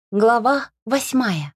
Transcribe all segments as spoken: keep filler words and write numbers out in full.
Глава восьмая.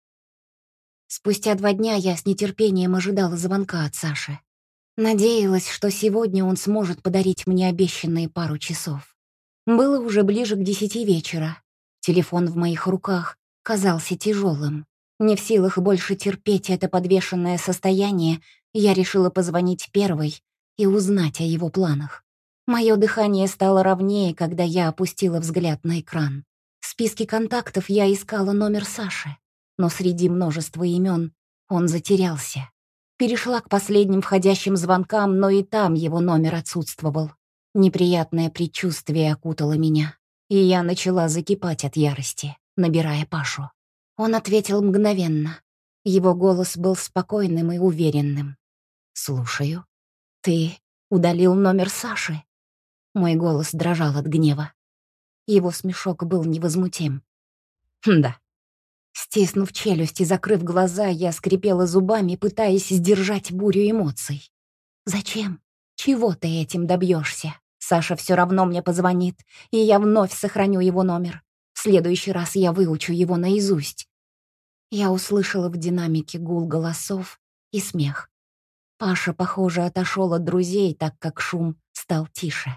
Спустя два дня я с нетерпением ожидала звонка от Саши. Надеялась, что сегодня он сможет подарить мне обещанные пару часов. Было уже ближе к десяти вечера. Телефон в моих руках казался тяжелым. Не в силах больше терпеть это подвешенное состояние, я решила позвонить первой и узнать о его планах. Мое дыхание стало ровнее, когда я опустила взгляд на экран. В списке контактов я искала номер Саши, но среди множества имен он затерялся. Перешла к последним входящим звонкам, но и там его номер отсутствовал. Неприятное предчувствие окутало меня, и я начала закипать от ярости, набирая Пашу. Он ответил мгновенно. Его голос был спокойным и уверенным. «Слушаю. Ты удалил номер Саши?» Мой голос дрожал от гнева. Его смешок был невозмутим. «Да». Стиснув челюсть и закрыв глаза, я скрипела зубами, пытаясь сдержать бурю эмоций. «Зачем? Чего ты этим добьешься? Саша все равно мне позвонит, и я вновь сохраню его номер. В следующий раз я выучу его наизусть». Я услышала в динамике гул голосов и смех. Паша, похоже, отошел от друзей, так как шум стал тише.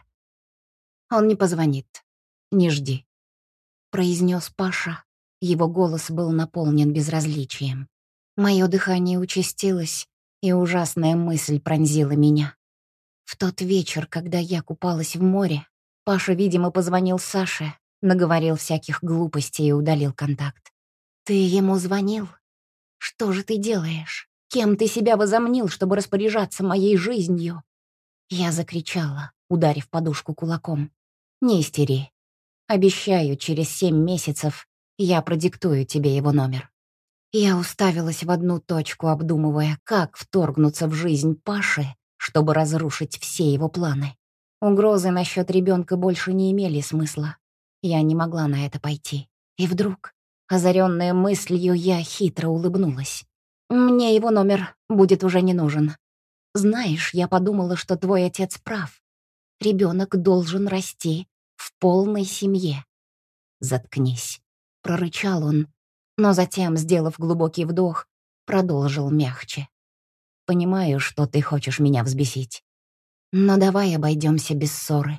«Он не позвонит. Не жди», — произнес Паша. Его голос был наполнен безразличием. Мое дыхание участилось, и ужасная мысль пронзила меня. В тот вечер, когда я купалась в море, Паша, видимо, позвонил Саше, наговорил всяких глупостей и удалил контакт. «Ты ему звонил? Что же ты делаешь? Кем ты себя возомнил, чтобы распоряжаться моей жизнью?» Я закричала, ударив подушку кулаком. «Не истери. Обещаю, через семь месяцев я продиктую тебе его номер». Я уставилась в одну точку, обдумывая, как вторгнуться в жизнь Паши, чтобы разрушить все его планы. Угрозы насчет ребенка больше не имели смысла. Я не могла на это пойти. И вдруг, озаренная мыслью, я хитро улыбнулась. «Мне его номер будет уже не нужен. Знаешь, я подумала, что твой отец прав. Ребенок должен расти в полной семье». «Заткнись», — прорычал он, но затем, сделав глубокий вдох, продолжил мягче. «Понимаю, что ты хочешь меня взбесить. Но давай обойдемся без ссоры».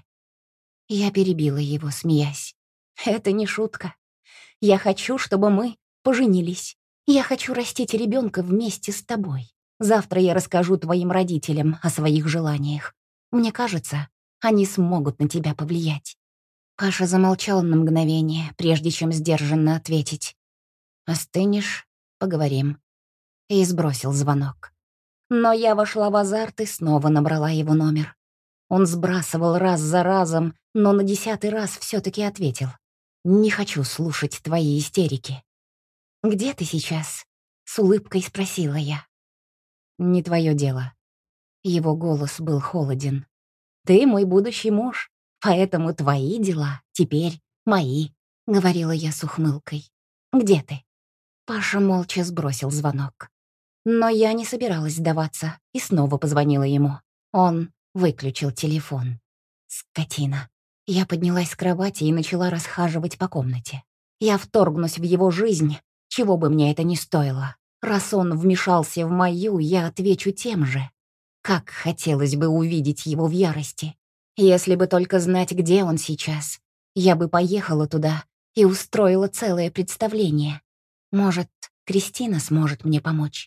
Я перебила его, смеясь. «Это не шутка. Я хочу, чтобы мы поженились. Я хочу растить ребенка вместе с тобой. Завтра я расскажу твоим родителям о своих желаниях. Мне кажется, они смогут на тебя повлиять». Паша замолчал на мгновение, прежде чем сдержанно ответить. «Остынешь? Поговорим». И сбросил звонок. Но я вошла в азарт и снова набрала его номер. Он сбрасывал раз за разом, но на десятый раз все-таки ответил. «Не хочу слушать твои истерики». «Где ты сейчас?» — с улыбкой спросила я. «Не твое дело». Его голос был холоден. «Ты мой будущий муж, поэтому твои дела теперь мои», — говорила я с ухмылкой. «Где ты?» Паша молча сбросил звонок. Но я не собиралась сдаваться и снова позвонила ему. Он выключил телефон. Скотина. Я поднялась с кровати и начала расхаживать по комнате. Я вторгнусь в его жизнь, чего бы мне это ни стоило. Раз он вмешался в мою, я отвечу тем же. Как хотелось бы увидеть его в ярости. Если бы только знать, где он сейчас, я бы поехала туда и устроила целое представление. Может, Кристина сможет мне помочь.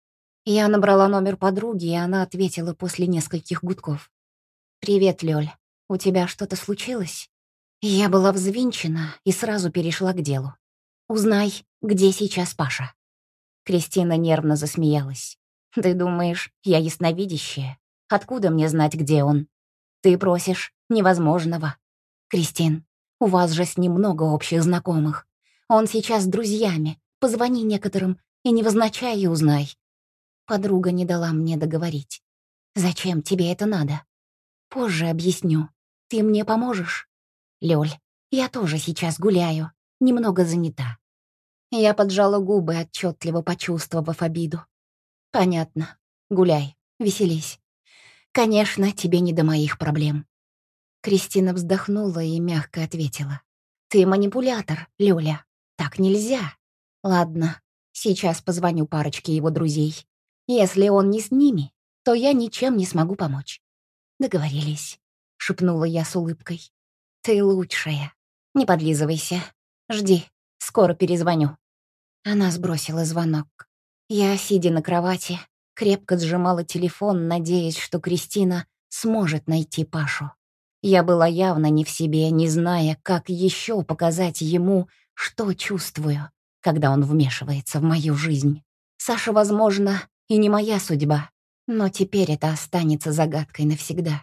Я набрала номер подруги, и она ответила после нескольких гудков. «Привет, Лёль. У тебя что-то случилось?» Я была взвинчена и сразу перешла к делу. «Узнай, где сейчас Паша». Кристина нервно засмеялась. «Ты думаешь, я ясновидящая? Откуда мне знать, где он? Ты просишь невозможного. Кристин, у вас же с ним много общих знакомых. Он сейчас с друзьями. Позвони некоторым и невозначай и узнай». Подруга не дала мне договорить. «Зачем тебе это надо?» «Позже объясню. Ты мне поможешь?» «Лёль, я тоже сейчас гуляю. Немного занята». Я поджала губы, отчетливо почувствовав обиду. «Понятно. Гуляй, веселись. Конечно, тебе не до моих проблем». Кристина вздохнула и мягко ответила. «Ты манипулятор, Лёля. Так нельзя. Ладно, сейчас позвоню парочке его друзей. Если он не с ними, то я ничем не смогу помочь. Договорились, шепнула я с улыбкой. Ты лучшая. Не подлизывайся. Жди, скоро перезвоню. Она сбросила звонок. Я, сидя на кровати, крепко сжимала телефон, надеясь, что Кристина сможет найти Пашу. Я была явно не в себе, не зная, как еще показать ему, что чувствую, когда он вмешивается в мою жизнь. Саша, возможно, и не моя судьба, но теперь это останется загадкой навсегда.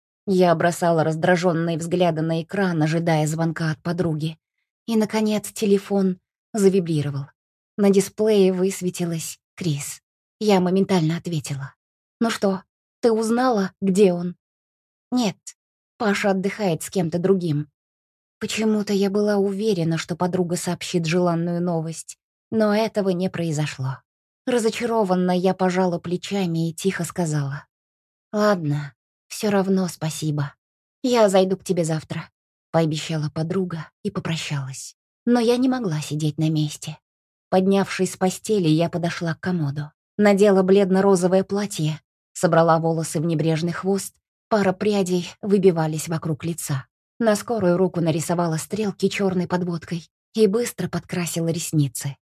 Я бросала раздраженные взгляды на экран, ожидая звонка от подруги. И, наконец, телефон завибрировал. На дисплее высветилась Крис. Я моментально ответила. «Ну что, ты узнала, где он?» «Нет, Паша отдыхает с кем-то другим». Почему-то я была уверена, что подруга сообщит желанную новость, но этого не произошло. Разочарованно я пожала плечами и тихо сказала. «Ладно, все равно спасибо. Я зайду к тебе завтра», — пообещала подруга и попрощалась. Но я не могла сидеть на месте. Поднявшись с постели, я подошла к комоду. Надела бледно-розовое платье, собрала волосы в небрежный хвост, пара прядей выбивались вокруг лица. На скорую руку нарисовала стрелки черной подводкой и быстро подкрасила ресницы.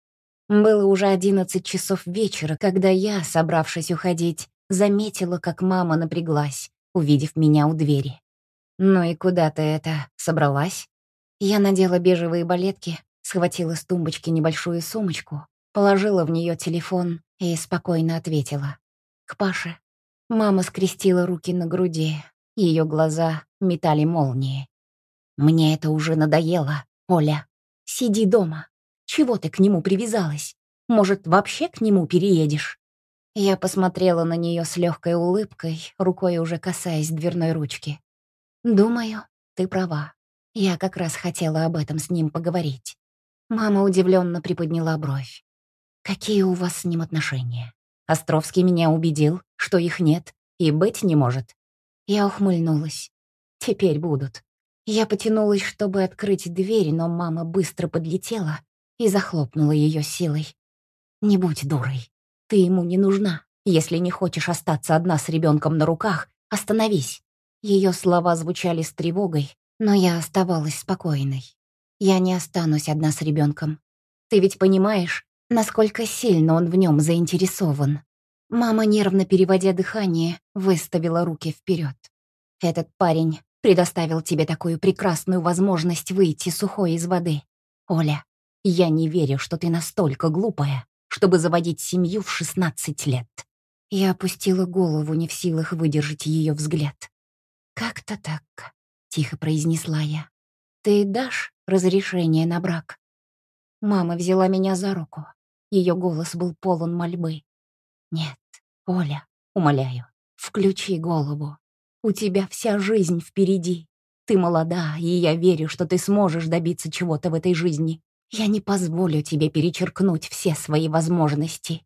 Было уже одиннадцать часов вечера, когда я, собравшись уходить, заметила, как мама напряглась, увидев меня у двери. «Ну и куда ты это собралась?» Я надела бежевые балетки, схватила с тумбочки небольшую сумочку, положила в нее телефон и спокойно ответила. «К Паше». Мама скрестила руки на груди, ее глаза метали молнии. «Мне это уже надоело, Оля. Сиди дома. Чего ты к нему привязалась? Может, вообще к нему переедешь?» Я посмотрела на нее с легкой улыбкой, рукой уже касаясь дверной ручки. «Думаю, ты права. Я как раз хотела об этом с ним поговорить». Мама удивленно приподняла бровь. «Какие у вас с ним отношения? Островский меня убедил, что их нет и быть не может». Я ухмыльнулась. «Теперь будут». Я потянулась, чтобы открыть дверь, но мама быстро подлетела и захлопнула ее силой. «Не будь дурой. Ты ему не нужна. Если не хочешь остаться одна с ребенком на руках, остановись». Ее слова звучали с тревогой, но я оставалась спокойной. «Я не останусь одна с ребенком. Ты ведь понимаешь, насколько сильно он в нем заинтересован?» Мама, нервно переводя дыхание, выставила руки вперед. «Этот парень предоставил тебе такую прекрасную возможность выйти сухой из воды. Оля, я не верю, что ты настолько глупая, чтобы заводить семью в шестнадцать лет». Я опустила голову, не в силах выдержать ее взгляд. «Как-то так», — тихо произнесла я. «Ты дашь разрешение на брак?» Мама взяла меня за руку. Ее голос был полон мольбы. «Нет, Оля, умоляю, включи голову. У тебя вся жизнь впереди. Ты молода, и я верю, что ты сможешь добиться чего-то в этой жизни. Я не позволю тебе перечеркнуть все свои возможности».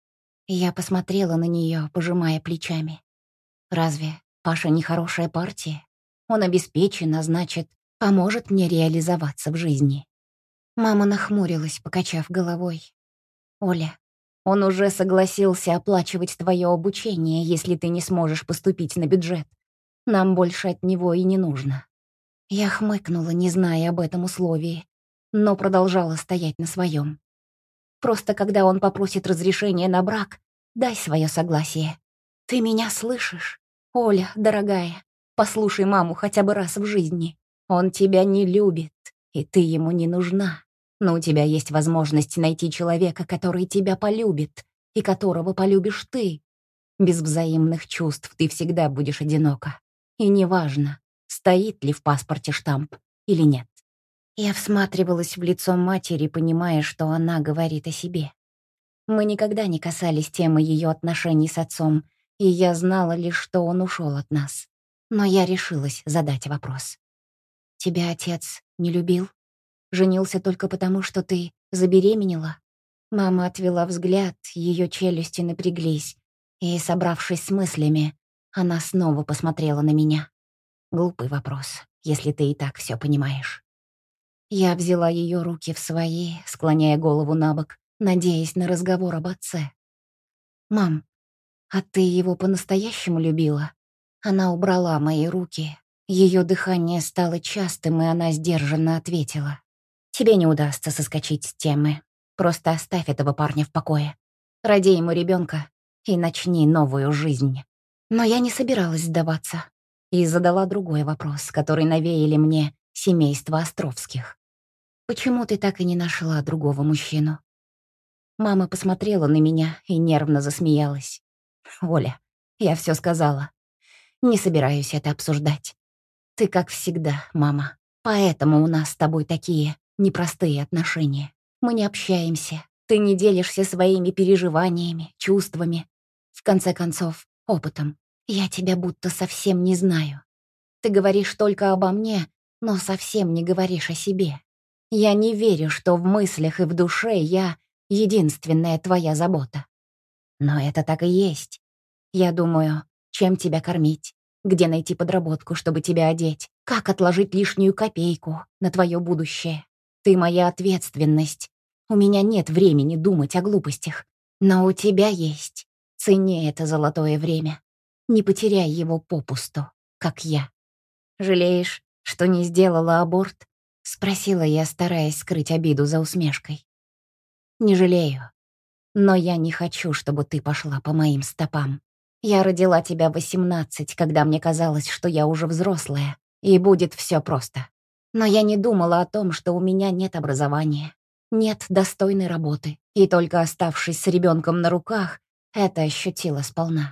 Я посмотрела на нее, пожимая плечами. «Разве Паша не хорошая партия? Он обеспечен, а значит, поможет мне реализоваться в жизни». Мама нахмурилась, покачав головой. «Оля, он уже согласился оплачивать твое обучение, если ты не сможешь поступить на бюджет. Нам больше от него и не нужно». Я хмыкнула, не зная об этом условии, но продолжала стоять на своем. «Просто когда он попросит разрешения на брак, дай свое согласие. Ты меня слышишь? Оля, дорогая, послушай маму хотя бы раз в жизни. Он тебя не любит, и ты ему не нужна. Но у тебя есть возможность найти человека, который тебя полюбит, и которого полюбишь ты. Без взаимных чувств ты всегда будешь одинока. И неважно, стоит ли в паспорте штамп или нет». Я всматривалась в лицо матери, понимая, что она говорит о себе. Мы никогда не касались темы ее отношений с отцом, и я знала лишь, что он ушел от нас. Но я решилась задать вопрос. «Тебя отец не любил? Женился только потому, что ты забеременела?» Мама отвела взгляд, ее челюсти напряглись, и, собравшись с мыслями, она снова посмотрела на меня. «Глупый вопрос, если ты и так все понимаешь». Я взяла ее руки в свои, склоняя голову на бок, надеясь на разговор об отце. «Мам, а ты его по-настоящему любила?» Она убрала мои руки. Ее дыхание стало частым, и она сдержанно ответила. «Тебе не удастся соскочить с темы. Просто оставь этого парня в покое. Роди ему ребенка и начни новую жизнь». Но я не собиралась сдаваться и задала другой вопрос, который навеяли мне семейство Островских. «Почему ты так и не нашла другого мужчину?» Мама посмотрела на меня и нервно засмеялась. «Оля, я все сказала. Не собираюсь это обсуждать. Ты как всегда, мама. Поэтому у нас с тобой такие непростые отношения. Мы не общаемся. Ты не делишься своими переживаниями, чувствами. В конце концов, опытом. Я тебя будто совсем не знаю. Ты говоришь только обо мне, но совсем не говоришь о себе. Я не верю, что в мыслях и в душе я единственная твоя забота. Но это так и есть. Я думаю, чем тебя кормить, где найти подработку, чтобы тебя одеть, как отложить лишнюю копейку на твое будущее. Ты моя ответственность. У меня нет времени думать о глупостях. Но у тебя есть. Цени это золотое время. Не потеряй его попусту, как я. «Жалеешь, что не сделала аборт?» — спросила я, стараясь скрыть обиду за усмешкой. «Не жалею. Но я не хочу, чтобы ты пошла по моим стопам. Я родила тебя в восемнадцать, когда мне казалось, что я уже взрослая, и будет все просто. Но я не думала о том, что у меня нет образования, нет достойной работы, и только оставшись с ребенком на руках, это ощутила сполна.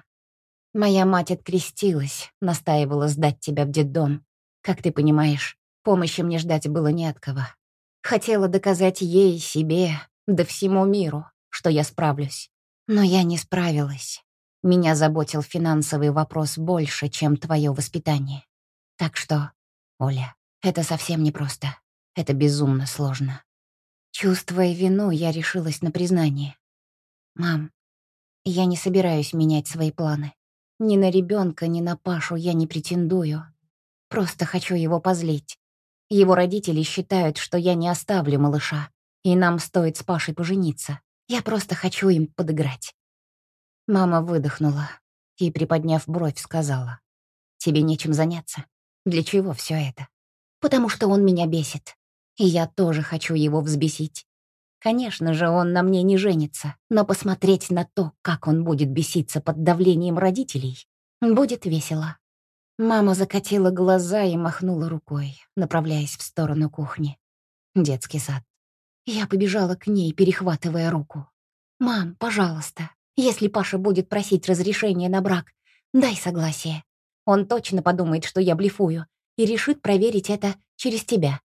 Моя мать открестилась, настаивала сдать тебя в детдом. Как ты понимаешь, помощи мне ждать было не от кого. Хотела доказать ей, себе, да всему миру, что я справлюсь. Но я не справилась. Меня заботил финансовый вопрос больше, чем твое воспитание. Так что, Оля, это совсем непросто. Это безумно сложно. Чувствуя вину, я решилась на признание. «Мам, я не собираюсь менять свои планы. Ни на ребенка, ни на Пашу я не претендую. Просто хочу его позлить. Его родители считают, что я не оставлю малыша, и нам стоит с Пашей пожениться. Я просто хочу им подыграть». Мама выдохнула и, приподняв бровь, сказала: «Тебе нечем заняться. Для чего все это?» «Потому что он меня бесит. И я тоже хочу его взбесить. Конечно же, он на мне не женится, но посмотреть на то, как он будет беситься под давлением родителей, будет весело». Мама закатила глаза и махнула рукой, направляясь в сторону кухни. Детский сад. Я побежала к ней, перехватывая руку. «Мам, пожалуйста, если Паша будет просить разрешения на брак, дай согласие. Он точно подумает, что я блефую, и решит проверить это через тебя».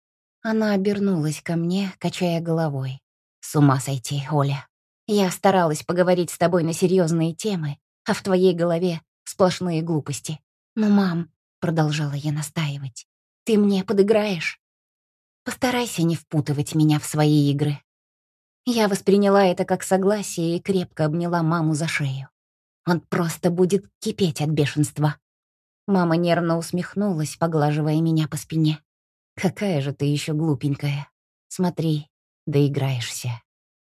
Она обернулась ко мне, качая головой. «С ума сойти, Оля. Я старалась поговорить с тобой на серьезные темы, а в твоей голове сплошные глупости. «Ну, мам», — продолжала я настаивать, — «ты мне подыграешь? Постарайся не впутывать меня в свои игры». Я восприняла это как согласие и крепко обняла маму за шею. Он просто будет кипеть от бешенства. Мама нервно усмехнулась, поглаживая меня по спине. «Какая же ты еще глупенькая. Смотри, доиграешься».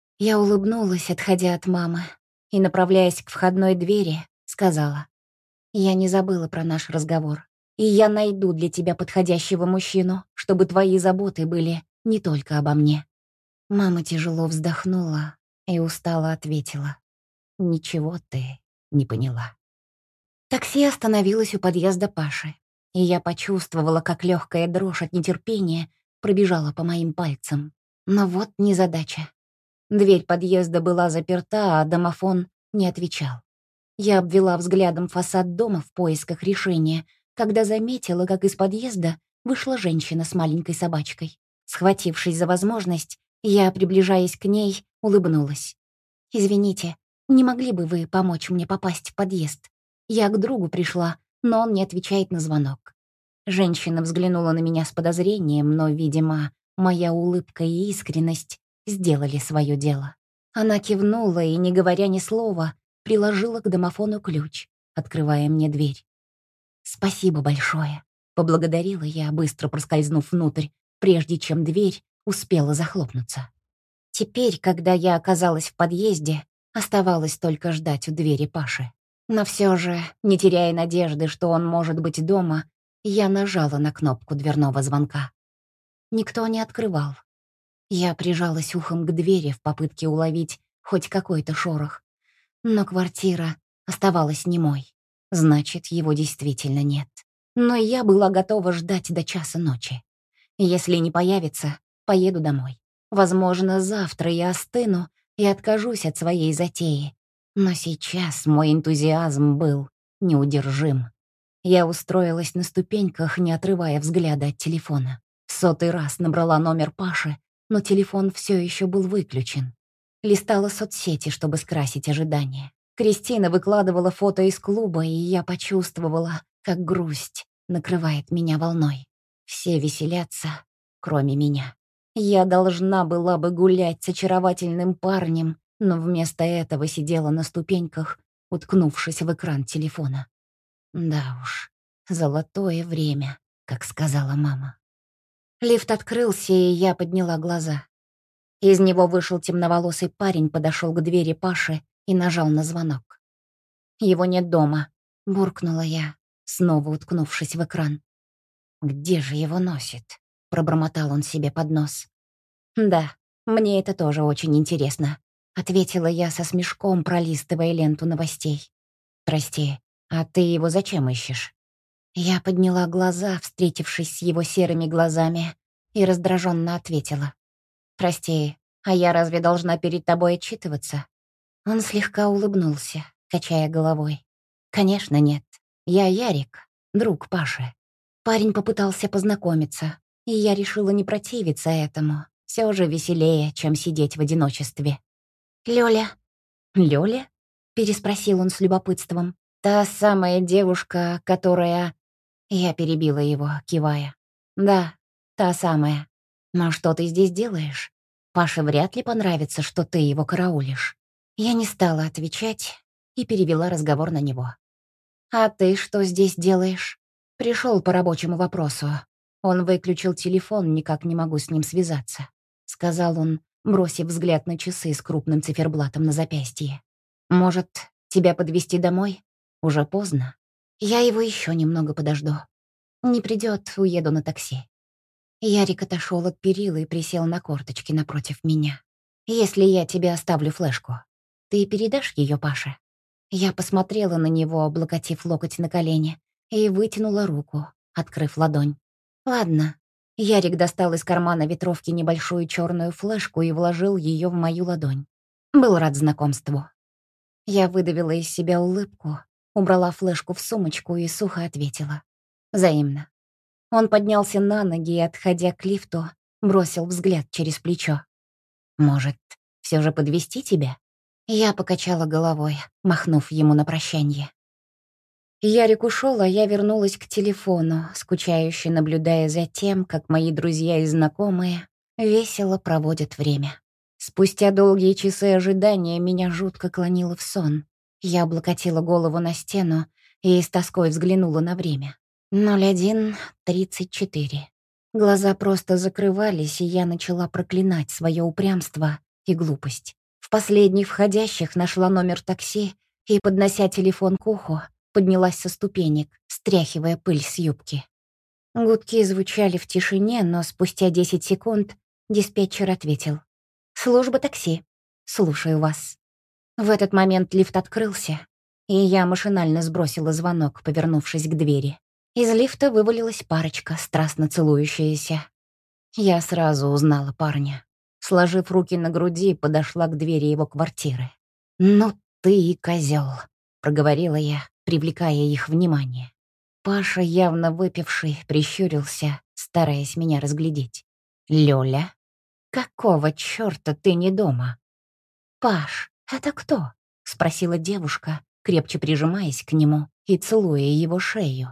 Я улыбнулась, отходя от мамы, и, направляясь к входной двери, сказала: «Я не забыла про наш разговор, и я найду для тебя подходящего мужчину, чтобы твои заботы были не только обо мне». Мама тяжело вздохнула и устало ответила: «Ничего ты не поняла». Такси остановилось у подъезда Паши, и я почувствовала, как легкая дрожь от нетерпения пробежала по моим пальцам. Но вот незадача. Дверь подъезда была заперта, а домофон не отвечал. Я обвела взглядом фасад дома в поисках решения, когда заметила, как из подъезда вышла женщина с маленькой собачкой. Схватившись за возможность, я, приближаясь к ней, улыбнулась. «Извините, не могли бы вы помочь мне попасть в подъезд? Я к другу пришла, но он не отвечает на звонок». Женщина взглянула на меня с подозрением, но, видимо, моя улыбка и искренность сделали свое дело. Она кивнула и, не говоря ни слова, приложила к домофону ключ, открывая мне дверь. «Спасибо большое», — поблагодарила я, быстро проскользнув внутрь, прежде чем дверь успела захлопнуться. Теперь, когда я оказалась в подъезде, оставалось только ждать у двери Паши. Но все же, не теряя надежды, что он может быть дома, я нажала на кнопку дверного звонка. Никто не открывал. Я прижалась ухом к двери в попытке уловить хоть какой-то шорох. Но квартира оставалась немой. Значит, его действительно нет. Но я была готова ждать до часа ночи. Если не появится, поеду домой. Возможно, завтра я остыну и откажусь от своей затеи. Но сейчас мой энтузиазм был неудержим. Я устроилась на ступеньках, не отрывая взгляда от телефона. В сотый раз набрала номер Паши, но телефон все еще был выключен. Листала соцсети, чтобы скрасить ожидания. Кристина выкладывала фото из клуба, и я почувствовала, как грусть накрывает меня волной. Все веселятся, кроме меня. Я должна была бы гулять с очаровательным парнем, но вместо этого сидела на ступеньках, уткнувшись в экран телефона. Да уж, золотое время, как сказала мама. Лифт открылся, и я подняла глаза. Из него вышел темноволосый парень, подошел к двери Паши и нажал на звонок. «Его нет дома», — буркнула я, снова уткнувшись в экран. «Где же его носит?» — пробормотал он себе под нос. «Да, мне это тоже очень интересно», — ответила я со смешком, пролистывая ленту новостей. «Прости, а ты его зачем ищешь?» Я подняла глаза, встретившись с его серыми глазами, и раздраженно ответила. «Прости, а я разве должна перед тобой отчитываться?» Он слегка улыбнулся, качая головой. «Конечно нет. Я Ярик, друг Паши». Парень попытался познакомиться, и я решила не противиться этому. Все же веселее, чем сидеть в одиночестве. «Лёля». «Лёля?» — переспросил он с любопытством. «Та самая девушка, которая...» Я перебила его, кивая. «Да, та самая. Но что ты здесь делаешь? Паше вряд ли понравится, что ты его караулишь». Я не стала отвечать и перевела разговор на него. «А ты что здесь делаешь?» Пришел по рабочему вопросу. Он выключил телефон, никак не могу с ним связаться, сказал он, бросив взгляд на часы с крупным циферблатом на запястье. «Может, тебя подвезти домой? Уже поздно. Я его еще немного подожду. Не придет, уеду на такси». Ярик отошел от перила и присел на корточки напротив меня. «Если я тебе оставлю флешку, ты передашь ее Паше?» Я посмотрела на него, облокотив локоть на колени, и вытянула руку, открыв ладонь. «Ладно». Ярик достал из кармана ветровки небольшую черную флешку и вложил ее в мою ладонь. Был рад знакомству. Я выдавила из себя улыбку, убрала флешку в сумочку и сухо ответила. «Взаимно». Он поднялся на ноги и, отходя к лифту, бросил взгляд через плечо. «Может, все же подвезти тебя?» Я покачала головой, махнув ему на прощанье. Ярик ушел, а я вернулась к телефону, скучающе наблюдая за тем, как мои друзья и знакомые весело проводят время. Спустя долгие часы ожидания меня жутко клонило в сон. Я облокотила голову на стену и с тоской взглянула на время. ноль один тридцать четыре. Глаза просто закрывались, и я начала проклинать свое упрямство и глупость. В последних входящих нашла номер такси и, поднося телефон к уху, поднялась со ступенек, стряхивая пыль с юбки. Гудки звучали в тишине, но спустя десять секунд диспетчер ответил. «Служба такси. Слушаю вас». В этот момент лифт открылся, и я машинально сбросила звонок, повернувшись к двери. Из лифта вывалилась парочка, страстно целующаяся. Я сразу узнала парня. Сложив руки на груди, подошла к двери его квартиры. «Ну ты и козёл», — проговорила я, привлекая их внимание. Паша, явно выпивший, прищурился, стараясь меня разглядеть. «Лёля, какого чёрта ты не дома?» «Паш, это кто?» — спросила девушка, крепче прижимаясь к нему и целуя его шею.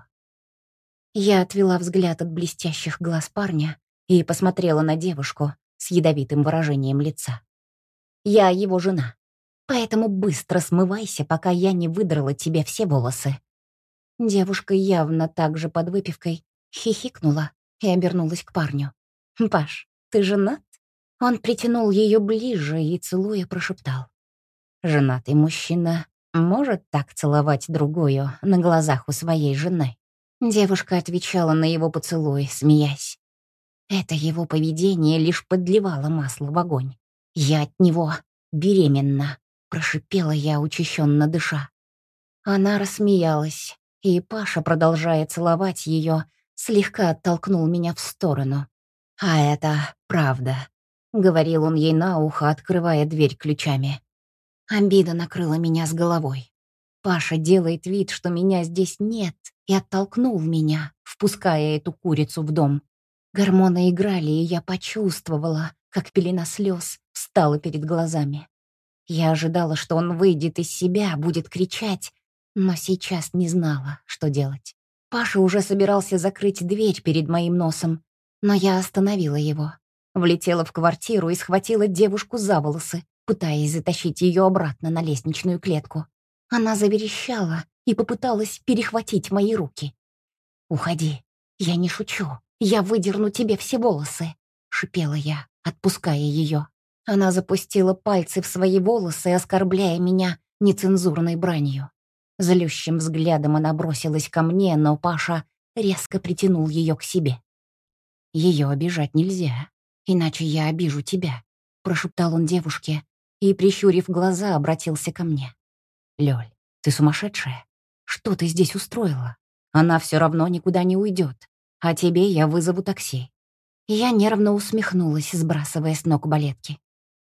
Я отвела взгляд от блестящих глаз парня и посмотрела на девушку с ядовитым выражением лица. «Я его жена, поэтому быстро смывайся, пока я не выдрала тебе все волосы». Девушка, явно также под выпивкой, хихикнула и обернулась к парню. «Паш, ты женат?» Он притянул ее ближе и, целуя, прошептал. «Женатый мужчина может так целовать другую на глазах у своей жены?» Девушка отвечала на его поцелуй, смеясь. Это его поведение лишь подливало масло в огонь. «Я от него беременна», — прошипела я, учащенно дыша. Она рассмеялась, и Паша, продолжая целовать ее, слегка оттолкнул меня в сторону. «А это правда», — говорил он ей на ухо, открывая дверь ключами. Обида накрыла меня с головой. Паша делает вид, что меня здесь нет, и оттолкнул меня, впуская эту курицу в дом. Гормоны играли, и я почувствовала, как пелена слез встала перед глазами. Я ожидала, что он выйдет из себя, будет кричать, но сейчас не знала, что делать. Паша уже собирался закрыть дверь перед моим носом, но я остановила его. Влетела в квартиру и схватила девушку за волосы, пытаясь затащить ее обратно на лестничную клетку. Она заверещала и попыталась перехватить мои руки. «Уходи, я не шучу, я выдерну тебе все волосы», — шипела я, отпуская ее. Она запустила пальцы в свои волосы, оскорбляя меня нецензурной бранью. Злющим взглядом она бросилась ко мне, но Паша резко притянул ее к себе. «Ее обижать нельзя, иначе я обижу тебя», — прошептал он девушке и, прищурив глаза, обратился ко мне. «Лёль, ты сумасшедшая? Что ты здесь устроила? Она все равно никуда не уйдет, а тебе я вызову такси». Я нервно усмехнулась, сбрасывая с ног балетки.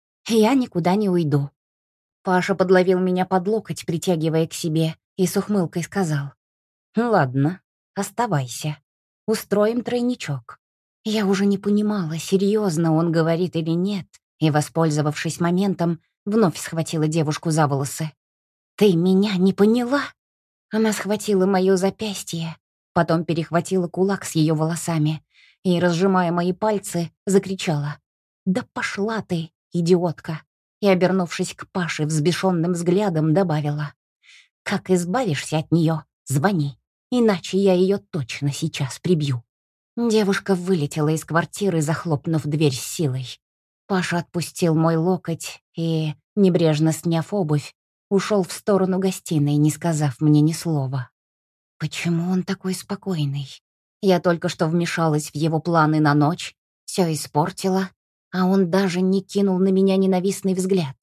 «Я никуда не уйду». Паша подловил меня под локоть, притягивая к себе, и с ухмылкой сказал. «Ладно, оставайся. Устроим тройничок». Я уже не понимала, серьезно он говорит или нет, и, воспользовавшись моментом, вновь схватила девушку за волосы. «Ты меня не поняла?» Она схватила моё запястье, потом перехватила кулак с ее волосами и, разжимая мои пальцы, закричала. «Да пошла ты, идиотка!» И, обернувшись к Паше взбешенным взглядом, добавила. «Как избавишься от нее, звони, иначе я ее точно сейчас прибью». Девушка вылетела из квартиры, захлопнув дверь с силой. Паша отпустил мой локоть и, небрежно сняв обувь, ушел в сторону гостиной, не сказав мне ни слова. Почему он такой спокойный? Я только что вмешалась в его планы на ночь, все испортила, а он даже не кинул на меня ненавистный взгляд.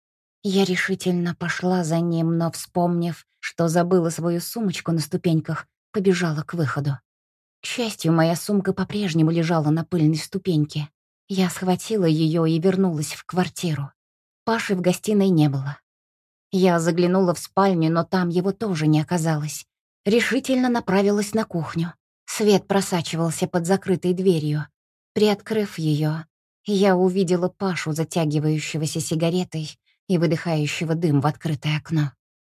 Я решительно пошла за ним, но, вспомнив, что забыла свою сумочку на ступеньках, побежала к выходу. К счастью, моя сумка по-прежнему лежала на пыльной ступеньке. Я схватила ее и вернулась в квартиру. Паши в гостиной не было. Я заглянула в спальню, но там его тоже не оказалось. Решительно направилась на кухню. Свет просачивался под закрытой дверью. Приоткрыв ее, я увидела Пашу, затягивающегося сигаретой и выдыхающего дым в открытое окно.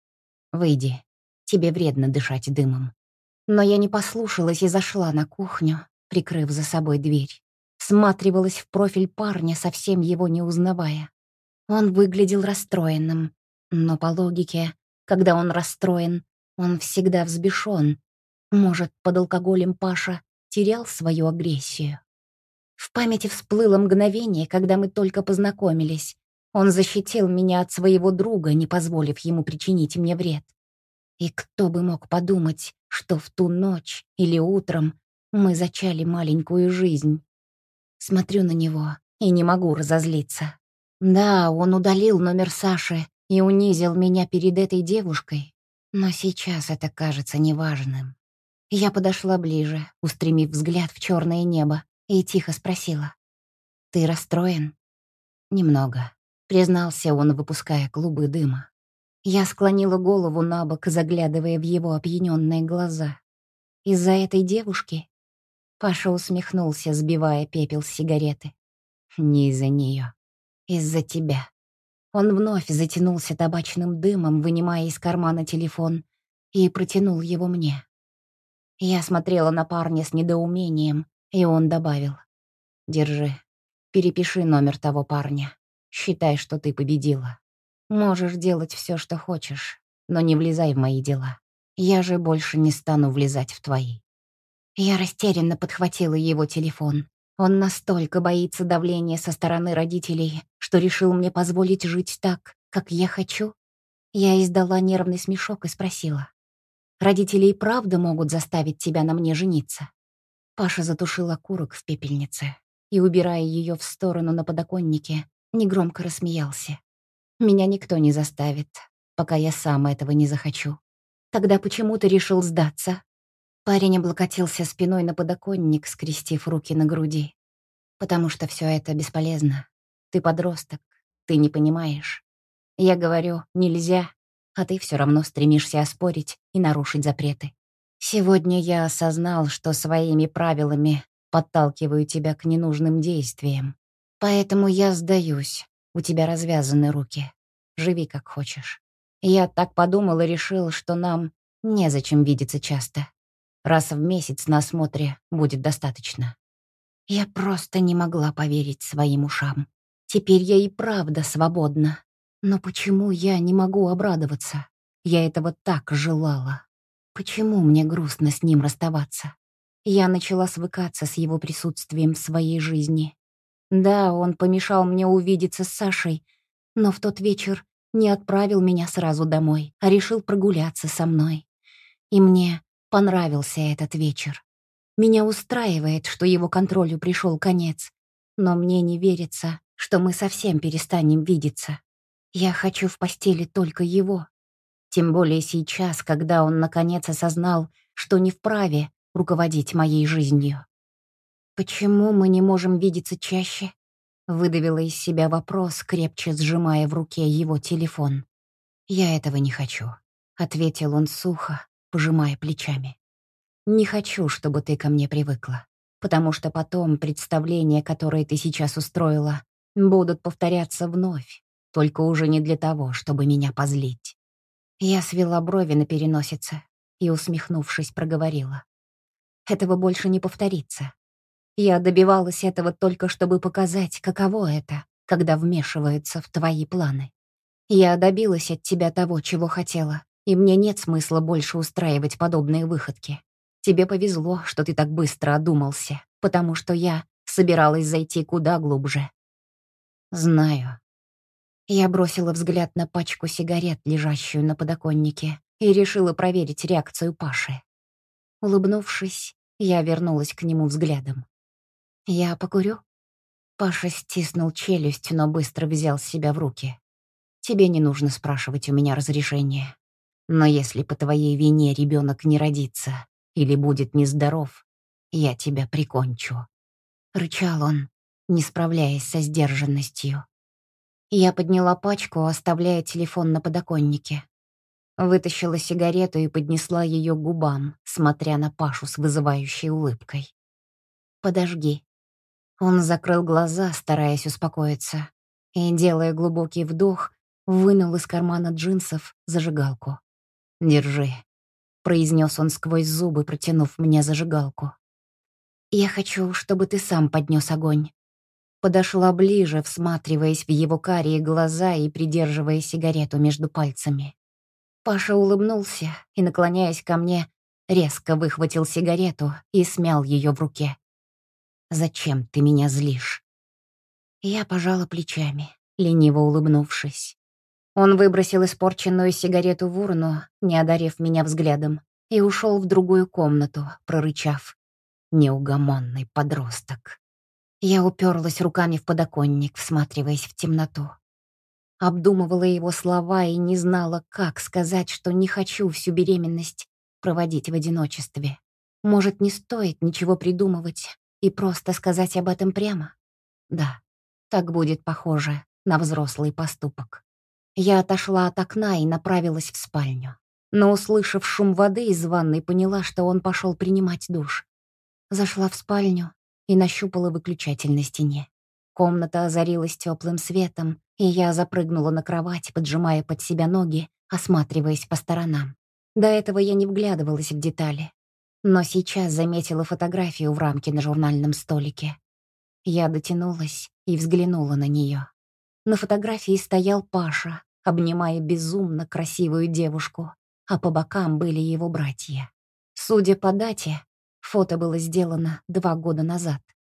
«Выйди, тебе вредно дышать дымом». Но я не послушалась и зашла на кухню, прикрыв за собой дверь. Всматривалась в профиль парня, совсем его не узнавая. Он выглядел расстроенным, но по логике, когда он расстроен, он всегда взбешен. Может, под алкоголем Паша терял свою агрессию. В памяти всплыло мгновение, когда мы только познакомились. Он защитил меня от своего друга, не позволив ему причинить мне вред. И кто бы мог подумать, что в ту ночь или утром мы зачали маленькую жизнь. Смотрю на него и не могу разозлиться. Да, он удалил номер Саши и унизил меня перед этой девушкой, но сейчас это кажется неважным. Я подошла ближе, устремив взгляд в черное небо, и тихо спросила. «Ты расстроен?» «Немного», — признался он, выпуская клубы дыма. Я склонила голову на бок, заглядывая в его опьяненные глаза. «Из-за этой девушки?» Паша усмехнулся, сбивая пепел с сигареты. «Не из-за нее. Из-за тебя». Он вновь затянулся табачным дымом, вынимая из кармана телефон, и протянул его мне. Я смотрела на парня с недоумением, и он добавил. «Держи, перепиши номер того парня. Считай, что ты победила. Можешь делать все, что хочешь, но не влезай в мои дела. Я же больше не стану влезать в твои». Я растерянно подхватила его телефон. Он настолько боится давления со стороны родителей, что решил мне позволить жить так, как я хочу. Я издала нервный смешок и спросила. «Родители и правда могут заставить тебя на мне жениться?» Паша затушил окурок в пепельнице и, убирая ее в сторону на подоконнике, негромко рассмеялся. «Меня никто не заставит, пока я сам этого не захочу. Тогда почему ты решил сдаться?» Парень облокотился спиной на подоконник, скрестив руки на груди. «Потому что все это бесполезно. Ты подросток, ты не понимаешь. Я говорю, нельзя, а ты все равно стремишься оспорить и нарушить запреты. Сегодня я осознал, что своими правилами подталкиваю тебя к ненужным действиям. Поэтому я сдаюсь. У тебя развязаны руки. Живи как хочешь. Я так подумал и решил, что нам незачем видеться часто. Раз в месяц на осмотре будет достаточно». Я просто не могла поверить своим ушам. Теперь я и правда свободна. Но почему я не могу обрадоваться? Я этого так желала. Почему мне грустно с ним расставаться? Я начала свыкаться с его присутствием в своей жизни. Да, он помешал мне увидеться с Сашей, но в тот вечер не отправил меня сразу домой, а решил прогуляться со мной. И мне понравился этот вечер. Меня устраивает, что его контролю пришел конец, но мне не верится, что мы совсем перестанем видеться. Я хочу в постели только его. Тем более сейчас, когда он наконец осознал, что не вправе руководить моей жизнью. «Почему мы не можем видеться чаще?» Выдавила из себя вопрос, крепче сжимая в руке его телефон. «Я этого не хочу», — ответил он сухо, пожимая плечами. «Не хочу, чтобы ты ко мне привыкла, потому что потом представления, которые ты сейчас устроила, будут повторяться вновь, только уже не для того, чтобы меня позлить». Я свела брови на переносице и, усмехнувшись, проговорила. «Этого больше не повторится. Я добивалась этого только чтобы показать, каково это, когда вмешиваются в твои планы. Я добилась от тебя того, чего хотела, и мне нет смысла больше устраивать подобные выходки. Тебе повезло, что ты так быстро одумался, потому что я собиралась зайти куда глубже». «Знаю». Я бросила взгляд на пачку сигарет, лежащую на подоконнике, и решила проверить реакцию Паши. Улыбнувшись, я вернулась к нему взглядом. «Я покурю?» Паша стиснул челюсть, но быстро взял себя в руки. «Тебе не нужно спрашивать у меня разрешения. Но если по твоей вине ребенок не родится или будет нездоров, я тебя прикончу». Рычал он, не справляясь со сдержанностью. Я подняла пачку, оставляя телефон на подоконнике. Вытащила сигарету и поднесла ее к губам, смотря на Пашу с вызывающей улыбкой. «Подожги». Он закрыл глаза, стараясь успокоиться, и, делая глубокий вдох, вынул из кармана джинсов зажигалку. «Держи», — произнес он сквозь зубы, протянув мне зажигалку. «Я хочу, чтобы ты сам поднес огонь». Подошла ближе, всматриваясь в его карие глаза и придерживая сигарету между пальцами. Паша улыбнулся и, наклоняясь ко мне, резко выхватил сигарету и смял ее в руке. «Зачем ты меня злишь?» Я пожала плечами, лениво улыбнувшись. Он выбросил испорченную сигарету в урну, не одарив меня взглядом, и ушел в другую комнату, прорычав: «Неугомонный подросток». Я уперлась руками в подоконник, всматриваясь в темноту. Обдумывала его слова и не знала, как сказать, что не хочу всю беременность проводить в одиночестве. Может, не стоит ничего придумывать и просто сказать об этом прямо? Да, так будет похоже на взрослый поступок. Я отошла от окна и направилась в спальню. Но, услышав шум воды из ванной, поняла, что он пошел принимать душ. Зашла в спальню и нащупала выключатель на стене. Комната озарилась теплым светом, и я запрыгнула на кровать, поджимая под себя ноги, осматриваясь по сторонам. До этого я не вглядывалась в детали. Но сейчас заметила фотографию в рамке на журнальном столике. Я дотянулась и взглянула на нее. На фотографии стоял Паша, обнимая безумно красивую девушку, а по бокам были его братья. Судя по дате, фото было сделано два года назад.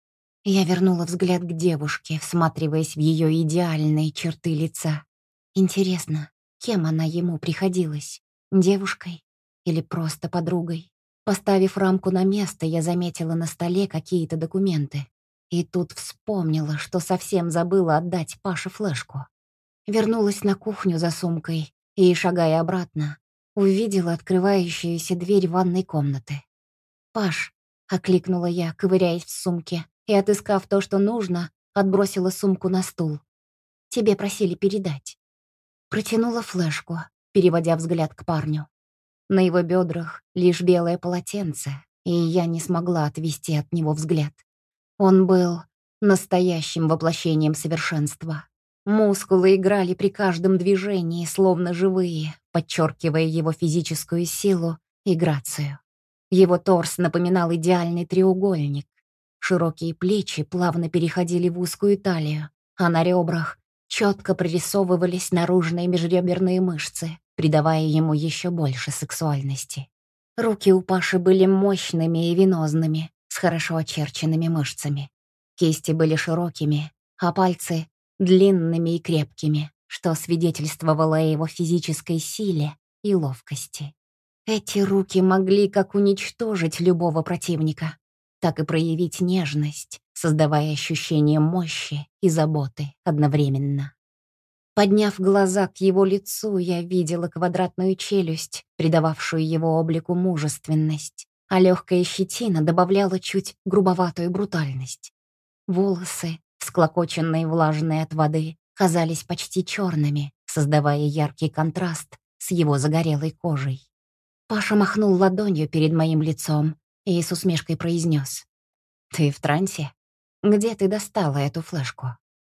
Я вернула взгляд к девушке, всматриваясь в ее идеальные черты лица. Интересно, кем она ему приходилась? Девушкой или просто подругой? Поставив рамку на место, я заметила на столе какие-то документы. И тут вспомнила, что совсем забыла отдать Паше флешку. Вернулась на кухню за сумкой и, шагая обратно, увидела открывающуюся дверь ванной комнаты. «Паш», — окликнула я, ковыряясь в сумке, и, отыскав то, что нужно, отбросила сумку на стул. «Тебе просили передать». Протянула флешку, переводя взгляд к парню. На его бедрах лишь белое полотенце, и я не смогла отвести от него взгляд. Он был настоящим воплощением совершенства. Мускулы играли при каждом движении, словно живые, подчеркивая его физическую силу и грацию. Его торс напоминал идеальный треугольник. Широкие плечи плавно переходили в узкую талию, а на ребрах четко прорисовывались наружные межреберные мышцы, придавая ему еще больше сексуальности. Руки у Паши были мощными и венозными, с хорошо очерченными мышцами. Кисти были широкими, а пальцы — длинными и крепкими, что свидетельствовало о его физической силе и ловкости. Эти руки могли как уничтожить любого противника, так и проявить нежность, создавая ощущение мощи и заботы одновременно. Подняв глаза к его лицу, я видела квадратную челюсть, придававшую его облику мужественность, а легкая щетина добавляла чуть грубоватую брутальность. Волосы, всклокоченные влажные от воды, казались почти черными, создавая яркий контраст с его загорелой кожей. Паша махнул ладонью перед моим лицом и с усмешкой произнес: «Ты в трансе? Где ты достала эту флешку?»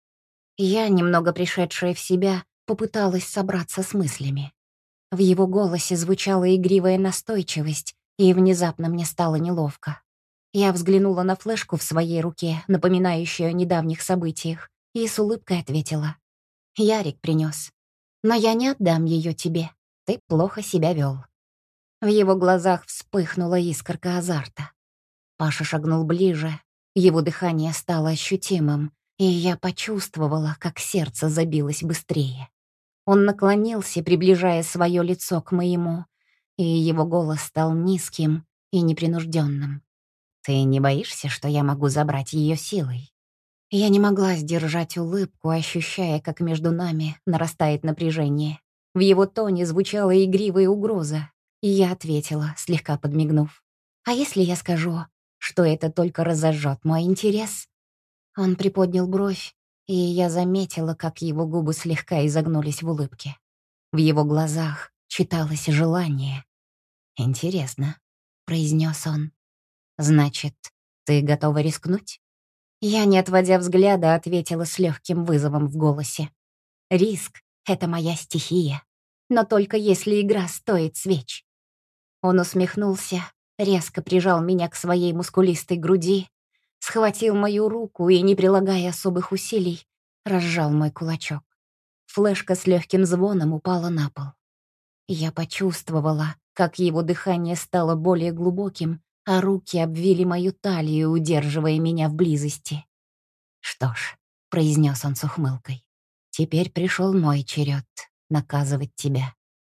Я, немного пришедшая в себя, попыталась собраться с мыслями. В его голосе звучала игривая настойчивость, и внезапно мне стало неловко. Я взглянула на флешку в своей руке, напоминающую о недавних событиях, и с улыбкой ответила: «Ярик принес. Но я не отдам ее тебе. Ты плохо себя вел». В его глазах вспыхнула искорка азарта. Паша шагнул ближе, его дыхание стало ощутимым, и я почувствовала, как сердце забилось быстрее. Он наклонился, приближая свое лицо к моему, и его голос стал низким и непринужденным. «Ты не боишься, что я могу забрать ее силой?» Я не могла сдержать улыбку, ощущая, как между нами нарастает напряжение. В его тоне звучала игривая угроза, и я ответила, слегка подмигнув: «А если я скажу, что это только разожжет мой интерес?» Он приподнял бровь, и я заметила, как его губы слегка изогнулись в улыбке. В его глазах читалось желание. «Интересно», — произнес он. «Значит, ты готова рискнуть?» Я, не отводя взгляда, ответила с легким вызовом в голосе: «Риск — это моя стихия, но только если игра стоит свеч». Он усмехнулся, резко прижал меня к своей мускулистой груди, схватил мою руку и, не прилагая особых усилий, разжал мой кулачок. Флешка с легким звоном упала на пол. Я почувствовала, как его дыхание стало более глубоким, а руки обвили мою талию, удерживая меня в близости. «Что ж», — произнес он с ухмылкой, — «теперь пришел мой черед наказывать тебя».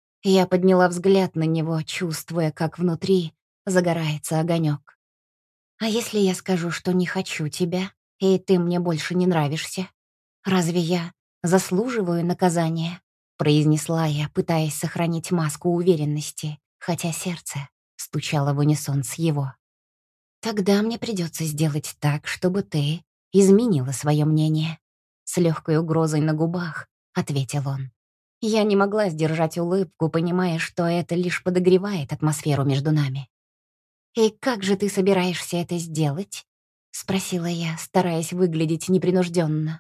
Я подняла взгляд на него, чувствуя, как внутри загорается огонек. «А если я скажу, что не хочу тебя, и ты мне больше не нравишься? Разве я заслуживаю наказания?» — произнесла я, пытаясь сохранить маску уверенности, хотя сердце стучало в унисон с его. «Тогда мне придется сделать так, чтобы ты изменила свое мнение», — с легкой угрозой на губах ответил он. Я не могла сдержать улыбку, понимая, что это лишь подогревает атмосферу между нами. «И как же ты собираешься это сделать?» — спросила я, стараясь выглядеть непринужденно.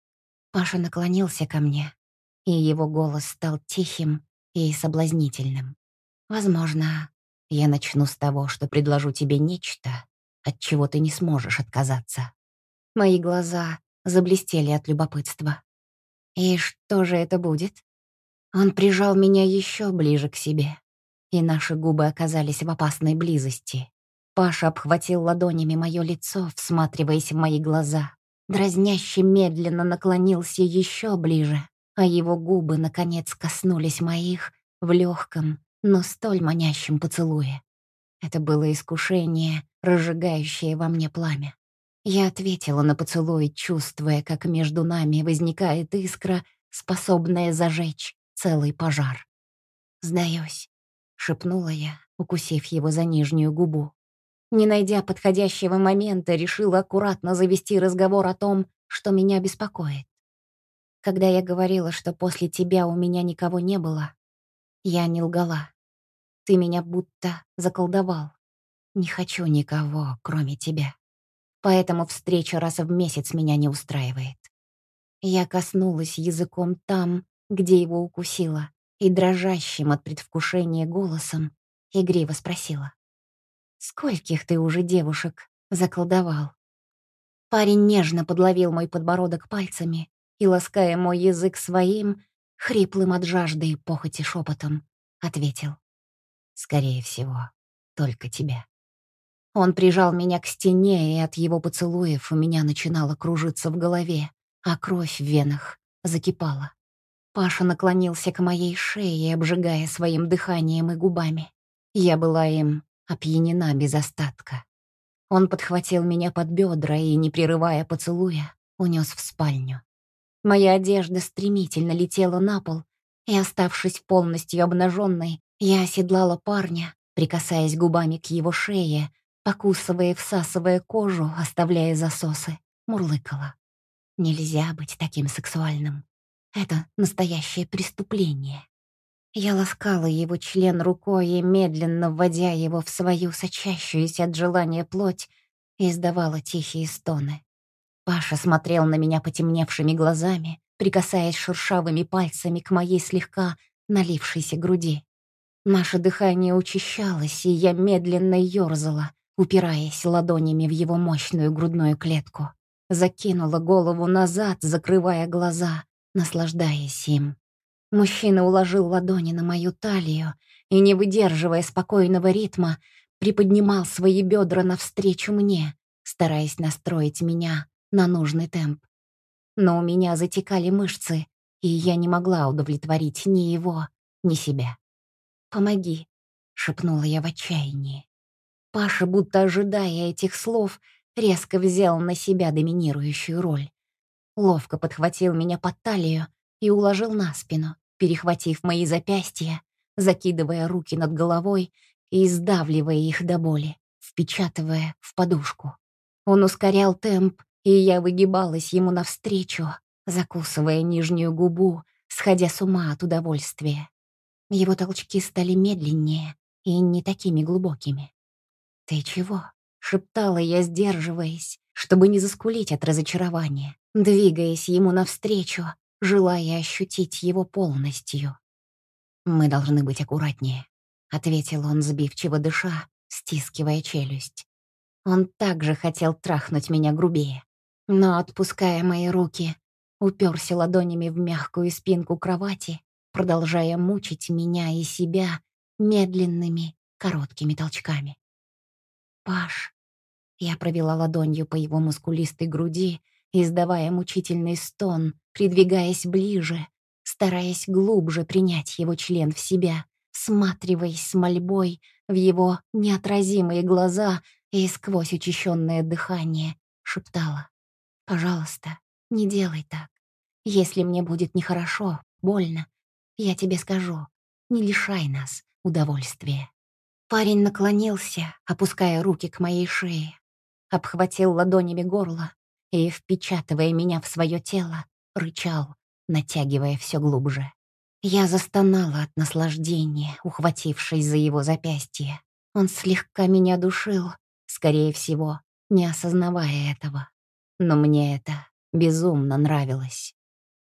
Паша наклонился ко мне, и его голос стал тихим и соблазнительным. «Возможно, я начну с того, что предложу тебе нечто, от чего ты не сможешь отказаться». Мои глаза заблестели от любопытства. «И что же это будет?» Он прижал меня еще ближе к себе, и наши губы оказались в опасной близости. Паша обхватил ладонями мое лицо, всматриваясь в мои глаза. Дразняще медленно наклонился еще ближе, а его губы, наконец, коснулись моих в легком, но столь манящем поцелуе. Это было искушение, разжигающее во мне пламя. Я ответила на поцелуй, чувствуя, как между нами возникает искра, способная зажечь целый пожар. «Сдаюсь», — шепнула я, укусив его за нижнюю губу. Не найдя подходящего момента, решила аккуратно завести разговор о том, что меня беспокоит. Когда я говорила, что после тебя у меня никого не было, я не лгала. Ты меня будто заколдовал. Не хочу никого, кроме тебя. Поэтому встреча раз в месяц меня не устраивает. Я коснулась языком там, где его укусила, и дрожащим от предвкушения голосом игриво спросила: «Скольких ты уже девушек заколдовал?» Парень нежно подловил мой подбородок пальцами и, лаская мой язык своим, хриплым от жажды и похоти шепотом, ответил: «Скорее всего, только тебя». Он прижал меня к стене, и от его поцелуев у меня начинало кружиться в голове, а кровь в венах закипала. Паша наклонился к моей шее, обжигая своим дыханием и губами. Я была им опьянена без остатка. Он подхватил меня под бедра и, не прерывая поцелуя, унес в спальню. Моя одежда стремительно летела на пол, и, оставшись полностью обнаженной, я оседлала парня, прикасаясь губами к его шее, покусывая и всасывая кожу, оставляя засосы, мурлыкала. Нельзя быть таким сексуальным. Это настоящее преступление. Я ласкала его член рукой и, медленно вводя его в свою сочащуюся от желания плоть, издавала тихие стоны. Паша смотрел на меня потемневшими глазами, прикасаясь шершавыми пальцами к моей слегка налившейся груди. Наше дыхание учащалось, и я медленно ёрзала, упираясь ладонями в его мощную грудную клетку. Закинула голову назад, закрывая глаза, наслаждаясь им. Мужчина уложил ладони на мою талию и, не выдерживая спокойного ритма, приподнимал свои бедра навстречу мне, стараясь настроить меня на нужный темп. Но у меня затекали мышцы, и я не могла удовлетворить ни его, ни себя. «Помоги», — шепнула я в отчаянии. Паша, будто ожидая этих слов, резко взял на себя доминирующую роль. Ловко подхватил меня под талию и уложил на спину, перехватив мои запястья, закидывая руки над головой и сдавливая их до боли, впечатывая в подушку. Он ускорял темп, и я выгибалась ему навстречу, закусывая нижнюю губу, сходя с ума от удовольствия. Его толчки стали медленнее и не такими глубокими. «Ты чего?» — шептала я, сдерживаясь, чтобы не заскулить от разочарования, двигаясь ему навстречу, желая ощутить его полностью. «Мы должны быть аккуратнее», — ответил он, сбивчиво дыша, стискивая челюсть. Он также хотел трахнуть меня грубее, но, отпуская мои руки, уперся ладонями в мягкую спинку кровати, продолжая мучить меня и себя медленными, короткими толчками. «Паш», — я провела ладонью по его мускулистой груди, издавая мучительный стон, придвигаясь ближе, стараясь глубже принять его член в себя, всматриваясь с мольбой в его неотразимые глаза и сквозь учащенное дыхание шептала: «Пожалуйста, не делай так. Если мне будет нехорошо, больно, я тебе скажу, не лишай нас удовольствия». Парень наклонился, опуская руки к моей шее, обхватил ладонями горло и, впечатывая меня в свое тело, рычал, натягивая все глубже. Я застонала от наслаждения, ухватившись за его запястье. Он слегка меня душил, скорее всего, не осознавая этого. Но мне это безумно нравилось.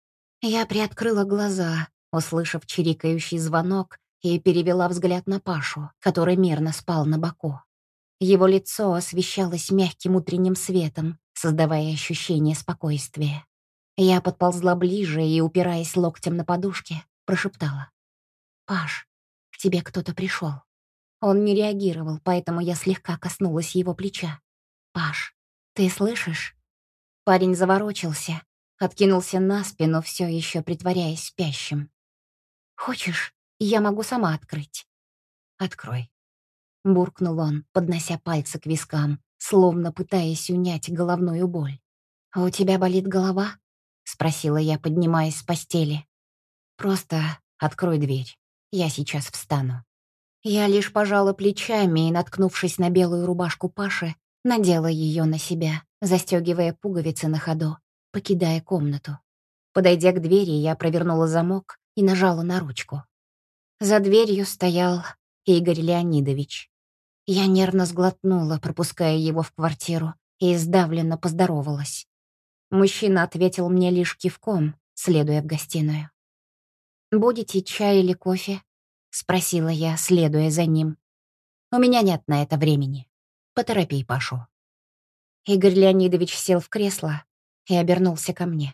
Я приоткрыла глаза, услышав чирикающий звонок, и перевела взгляд на Пашу, который мирно спал на боку. Его лицо освещалось мягким утренним светом, создавая ощущение спокойствия. Я подползла ближе и, упираясь локтем на подушке, прошептала: «Паш, к тебе кто-то пришел». Он не реагировал, поэтому я слегка коснулась его плеча. «Паш, ты слышишь?» Парень заворочился, откинулся на спину, все еще притворяясь спящим. «Хочешь, я могу сама открыть?» «Открой», — буркнул он, поднося пальцы к вискам, словно пытаясь унять головную боль. «А у тебя болит голова?» — спросила я, поднимаясь с постели. «Просто открой дверь. Я сейчас встану». Я лишь пожала плечами и, наткнувшись на белую рубашку Паши, надела ее на себя, застегивая пуговицы на ходу, покидая комнату. Подойдя к двери, я провернула замок и нажала на ручку. За дверью стоял Игорь Леонидович. Я нервно сглотнула, пропуская его в квартиру, и сдавленно поздоровалась. Мужчина ответил мне лишь кивком, следуя в гостиную. «Будете чай или кофе?» — спросила я, следуя за ним. «У меня нет на это времени. Поторопи Пашу». Игорь Леонидович сел в кресло и обернулся ко мне.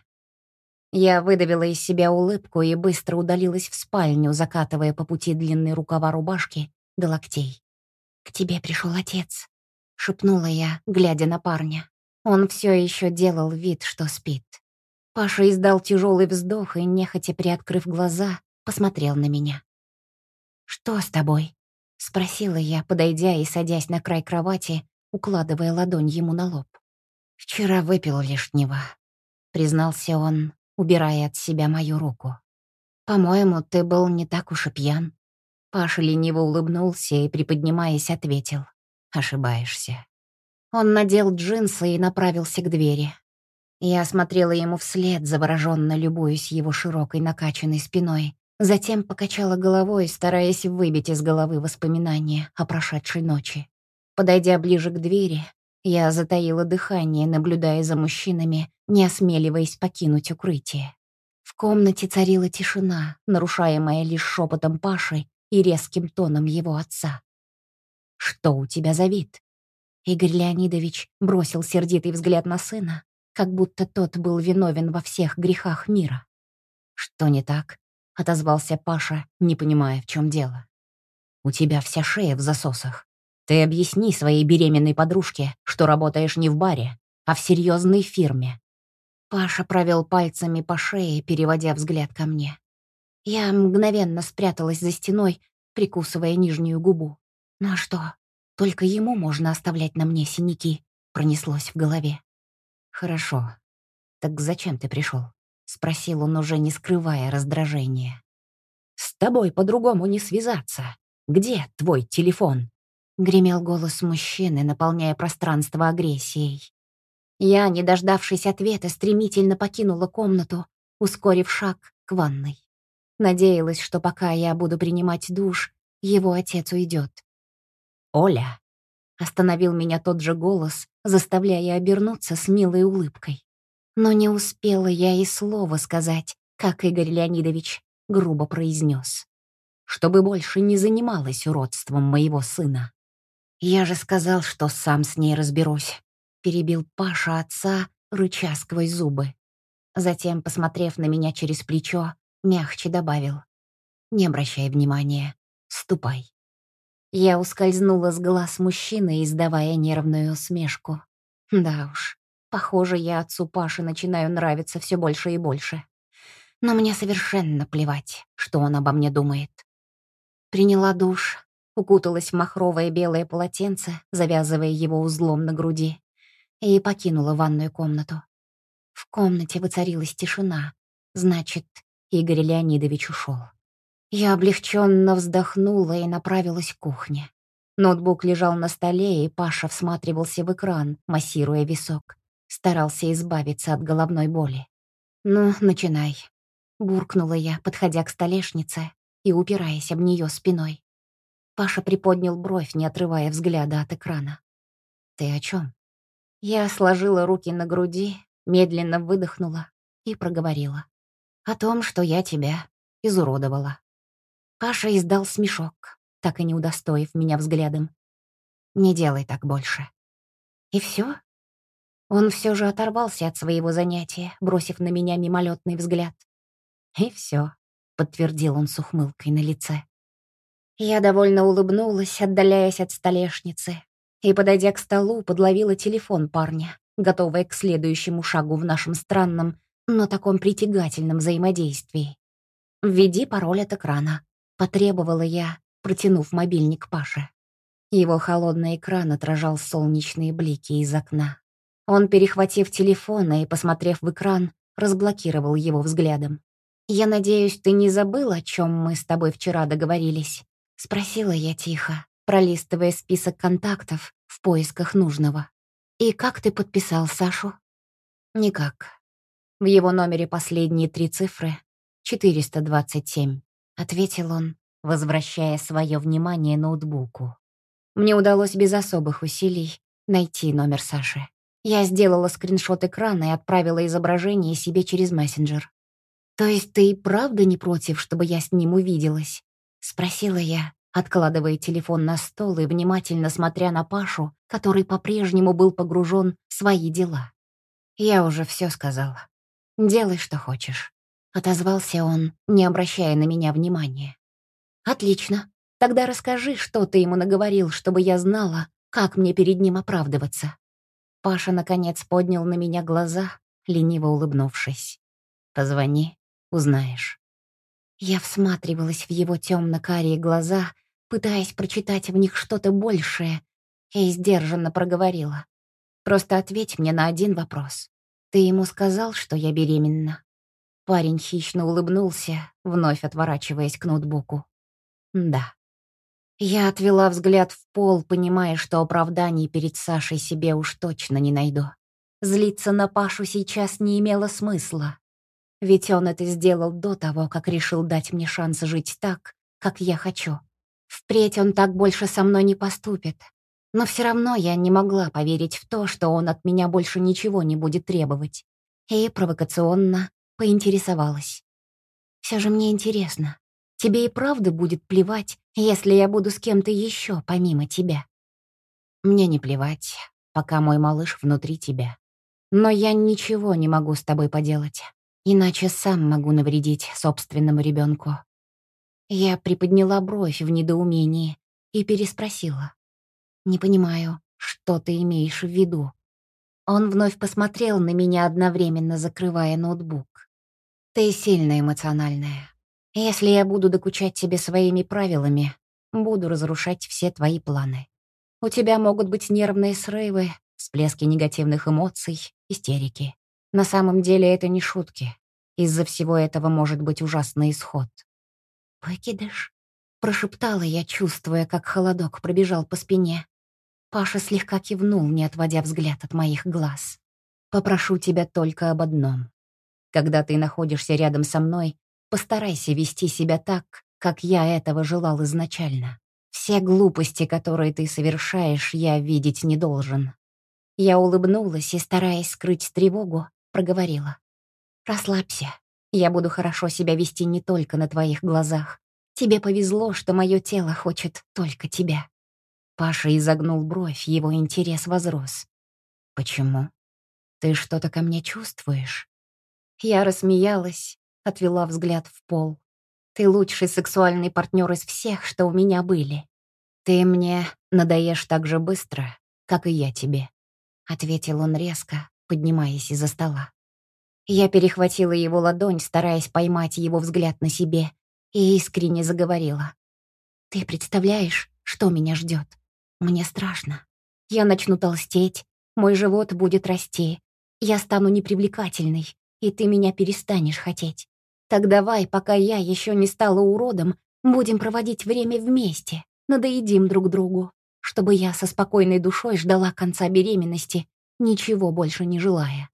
Я выдавила из себя улыбку и быстро удалилась в спальню, закатывая по пути длинные рукава рубашки до локтей. «К тебе пришел отец», — шепнула я, глядя на парня. Он все еще делал вид, что спит. Паша издал тяжелый вздох и, нехотя приоткрыв глаза, посмотрел на меня. «Что с тобой?» — спросила я, подойдя и садясь на край кровати, укладывая ладонь ему на лоб. «Вчера выпил лишнего», — признался он, убирая от себя мою руку. «По-моему, ты был не так уж и пьян». Паша лениво улыбнулся и, приподнимаясь, ответил. «Ошибаешься». Он надел джинсы и направился к двери. Я смотрела ему вслед, завороженно любуясь его широкой накачанной спиной, затем покачала головой, стараясь выбить из головы воспоминания о прошедшей ночи. Подойдя ближе к двери, я затаила дыхание, наблюдая за мужчинами, не осмеливаясь покинуть укрытие. В комнате царила тишина, нарушаемая лишь шепотом Паши и резким тоном его отца. «Что у тебя за вид?» Игорь Леонидович бросил сердитый взгляд на сына, как будто тот был виновен во всех грехах мира. «Что не так?» — отозвался Паша, не понимая, в чем дело. «У тебя вся шея в засосах. Ты объясни своей беременной подружке, что работаешь не в баре, а в серьезной фирме». Паша провел пальцами по шее, переводя взгляд ко мне. Я мгновенно спряталась за стеной, прикусывая нижнюю губу. «Ну а что, только ему можно оставлять на мне синяки?» — пронеслось в голове. «Хорошо. Так зачем ты пришел?» — спросил он, уже не скрывая раздражения. «С тобой по-другому не связаться. Где твой телефон?» — гремел голос мужчины, наполняя пространство агрессией. Я, не дождавшись ответа, стремительно покинула комнату, ускорив шаг к ванной. Надеялась, что пока я буду принимать душ, его отец уйдет. «Оля!» — остановил меня тот же голос, заставляя обернуться с милой улыбкой. Но не успела я и слова сказать, как Игорь Леонидович грубо произнес: «Чтобы больше не занималась уродством моего сына». «Я же сказал, что сам с ней разберусь», — перебил Паша отца, рыча сквозь зубы. Затем, посмотрев на меня через плечо, мягче добавил: «Не обращай внимания, ступай». Я ускользнула с глаз мужчины, издавая нервную усмешку. Да уж, похоже, я отцу Паши начинаю нравиться все больше и больше. Но мне совершенно плевать, что он обо мне думает. Приняла душ, укуталась в махровое белое полотенце, завязывая его узлом на груди, и покинула ванную комнату. В комнате воцарилась тишина. Значит, Игорь Леонидович ушел. Я облегченно вздохнула и направилась к кухне. Ноутбук лежал на столе, и Паша всматривался в экран, массируя висок. Старался избавиться от головной боли. «Ну, начинай», — буркнула я, подходя к столешнице и упираясь об нее спиной. Паша приподнял бровь, не отрывая взгляда от экрана. «Ты о чем?» Я сложила руки на груди, медленно выдохнула и проговорила. «О том, что я тебя изуродовала». Паша издал смешок, так и не удостоив меня взглядом. «Не делай так больше». «И все?» Он все же оторвался от своего занятия, бросив на меня мимолетный взгляд. «И все», — подтвердил он с ухмылкой на лице. Я довольно улыбнулась, отдаляясь от столешницы, и, подойдя к столу, подловила телефон парня, готовая к следующему шагу в нашем странном, но таком притягательном взаимодействии. «Введи пароль от экрана», — потребовала я, протянув мобильник Паше. Его холодный экран отражал солнечные блики из окна. Он, перехватив телефон и посмотрев в экран, разблокировал его взглядом. «Я надеюсь, ты не забыл, о чем мы с тобой вчера договорились?» — спросила я тихо, пролистывая список контактов в поисках нужного. «И как ты подписал Сашу?» «Никак. В его номере последние три цифры — четыреста двадцать семь», — ответил он, возвращая свое внимание ноутбуку. Мне удалось без особых усилий найти номер Саши. Я сделала скриншот экрана и отправила изображение себе через мессенджер. «То есть ты и правда не против, чтобы я с ним увиделась?» — спросила я, откладывая телефон на стол и внимательно смотря на Пашу, который по-прежнему был погружен в свои дела. «Я уже все сказала. Делай, что хочешь», — отозвался он, не обращая на меня внимания. «Отлично. Тогда расскажи, что ты ему наговорил, чтобы я знала, как мне перед ним оправдываться». Паша, наконец, поднял на меня глаза, лениво улыбнувшись. «Позвони, узнаешь». Я всматривалась в его темно-карие глаза, пытаясь прочитать в них что-то большее, и сдержанно проговорила. «Просто ответь мне на один вопрос. Ты ему сказал, что я беременна?» Парень хищно улыбнулся, вновь отворачиваясь к ноутбуку. «Да». Я отвела взгляд в пол, понимая, что оправданий перед Сашей себе уж точно не найду. Злиться на Пашу сейчас не имело смысла. Ведь он это сделал до того, как решил дать мне шанс жить так, как я хочу. Впредь он так больше со мной не поступит. Но все равно я не могла поверить в то, что он от меня больше ничего не будет требовать. И провокационно поинтересовалась. «Все же мне интересно, тебе и правда будет плевать, если я буду с кем-то еще помимо тебя?» «Мне не плевать, пока мой малыш внутри тебя. Но я ничего не могу с тобой поделать. Иначе сам могу навредить собственному ребенку». Я приподняла бровь в недоумении и переспросила. «Не понимаю, что ты имеешь в виду?» Он вновь посмотрел на меня, одновременно закрывая ноутбук. «Ты сильно эмоциональная. Если я буду докучать тебе своими правилами, буду разрушать все твои планы. У тебя могут быть нервные срывы, всплески негативных эмоций, истерики. На самом деле это не шутки. Из-за всего этого может быть ужасный исход». «Выкидыш?» — прошептала я, чувствуя, как холодок пробежал по спине. Паша слегка кивнул, не отводя взгляд от моих глаз. «Попрошу тебя только об одном. Когда ты находишься рядом со мной, постарайся вести себя так, как я этого желал изначально. Все глупости, которые ты совершаешь, я видеть не должен». Я улыбнулась и, стараясь скрыть тревогу, проговорила. «Расслабься. Я буду хорошо себя вести не только на твоих глазах. Тебе повезло, что мое тело хочет только тебя». Паша изогнул бровь, его интерес возрос. «Почему? Ты что-то ко мне чувствуешь?» Я рассмеялась, отвела взгляд в пол. «Ты лучший сексуальный партнер из всех, что у меня были. Ты мне надоешь так же быстро, как и я тебе», — ответил он резко, поднимаясь из-за стола. Я перехватила его ладонь, стараясь поймать его взгляд на себе, и искренне заговорила. «Ты представляешь, что меня ждет? Мне страшно. Я начну толстеть, мой живот будет расти, я стану непривлекательной, и ты меня перестанешь хотеть. Так давай, пока я еще не стала уродом, будем проводить время вместе, надоедим друг другу, чтобы я со спокойной душой ждала конца беременности, ничего больше не желая».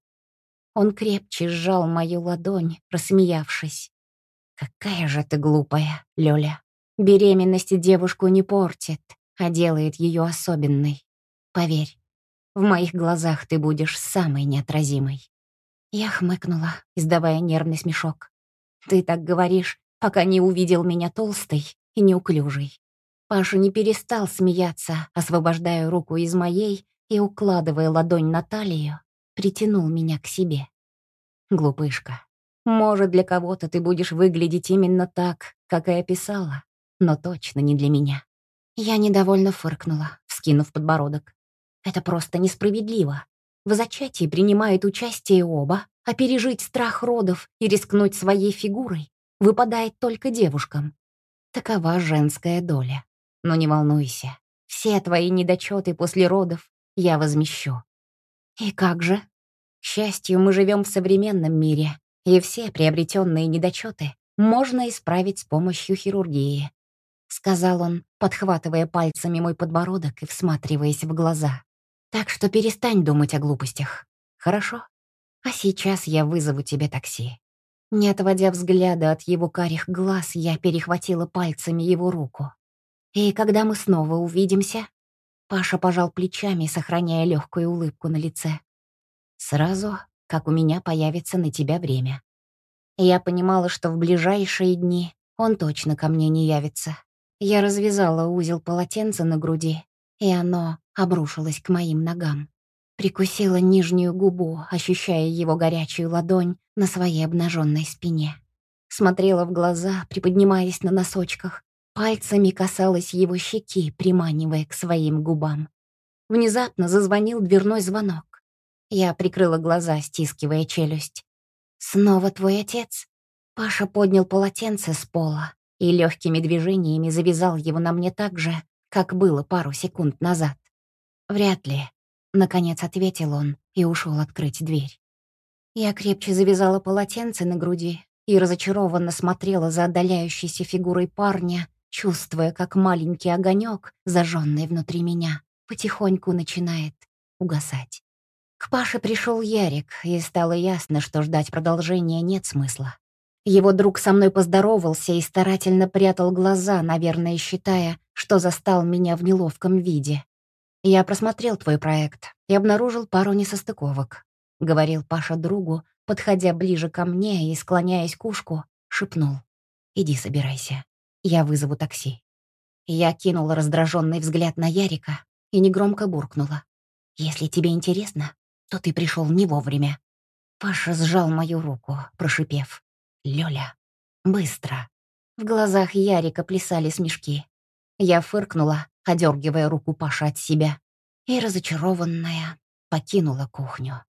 Он крепче сжал мою ладонь, рассмеявшись. «Какая же ты глупая, Лёля. Беременность девушку не портит, а делает ее особенной. Поверь, в моих глазах ты будешь самой неотразимой». Я хмыкнула, издавая нервный смешок. «Ты так говоришь, пока не увидел меня толстой и неуклюжей». Паша не перестал смеяться, освобождая руку из моей и, укладывая ладонь на талию, притянул меня к себе. «Глупышка, может, для кого-то ты будешь выглядеть именно так, как и описала, но точно не для меня. Я недовольно фыркнула, вскинув подбородок. Это просто несправедливо. В зачатии принимают участие оба, а пережить страх родов и рискнуть своей фигурой выпадает только девушкам. Такова женская доля. Но не волнуйся, все твои недочеты после родов я возмещу. И как же? К счастью, мы живем в современном мире, и все приобретенные недочеты можно исправить с помощью хирургии, сказал он, подхватывая пальцами мой подбородок и всматриваясь в глаза. Так что перестань думать о глупостях. Хорошо? А сейчас я вызову тебе такси. Не отводя взгляда от его карих глаз, я перехватила пальцами его руку. И когда мы снова увидимся? Паша пожал плечами, сохраняя легкую улыбку на лице. Сразу, как у меня появится на тебя время. Я понимала, что в ближайшие дни он точно ко мне не явится. Я развязала узел полотенца на груди, и оно обрушилось к моим ногам. Прикусила нижнюю губу, ощущая его горячую ладонь на своей обнаженной спине. Смотрела в глаза, приподнимаясь на носочках. Пальцами касалась его щеки, приманивая к своим губам. Внезапно зазвонил дверной звонок. Я прикрыла глаза, стискивая челюсть. «Снова твой отец?» Паша поднял полотенце с пола и легкими движениями завязал его на мне так же, как было пару секунд назад. «Вряд ли», — наконец ответил он и ушел открыть дверь. Я крепче завязала полотенце на груди и разочарованно смотрела за отдаляющейся фигурой парня, чувствуя, как маленький огонек, зажженный внутри меня, потихоньку начинает угасать. К Паше пришел Ярик, и стало ясно, что ждать продолжения нет смысла. Его друг со мной поздоровался и старательно прятал глаза, наверное, считая, что застал меня в неловком виде. «Я просмотрел твой проект и обнаружил пару несостыковок», — говорил Паша другу, подходя ближе ко мне и, склоняясь к ушку, шепнул. «Иди собирайся, я вызову такси». Я кинула раздраженный взгляд на Ярика и негромко буркнула. «Если тебе интересно, то ты пришел не вовремя». Паша сжал мою руку, прошипев. «Лёля, быстро». В глазах Ярика плясали смешки. Я фыркнула, одергивая руку Паши от себя, и, разочарованная, покинула кухню.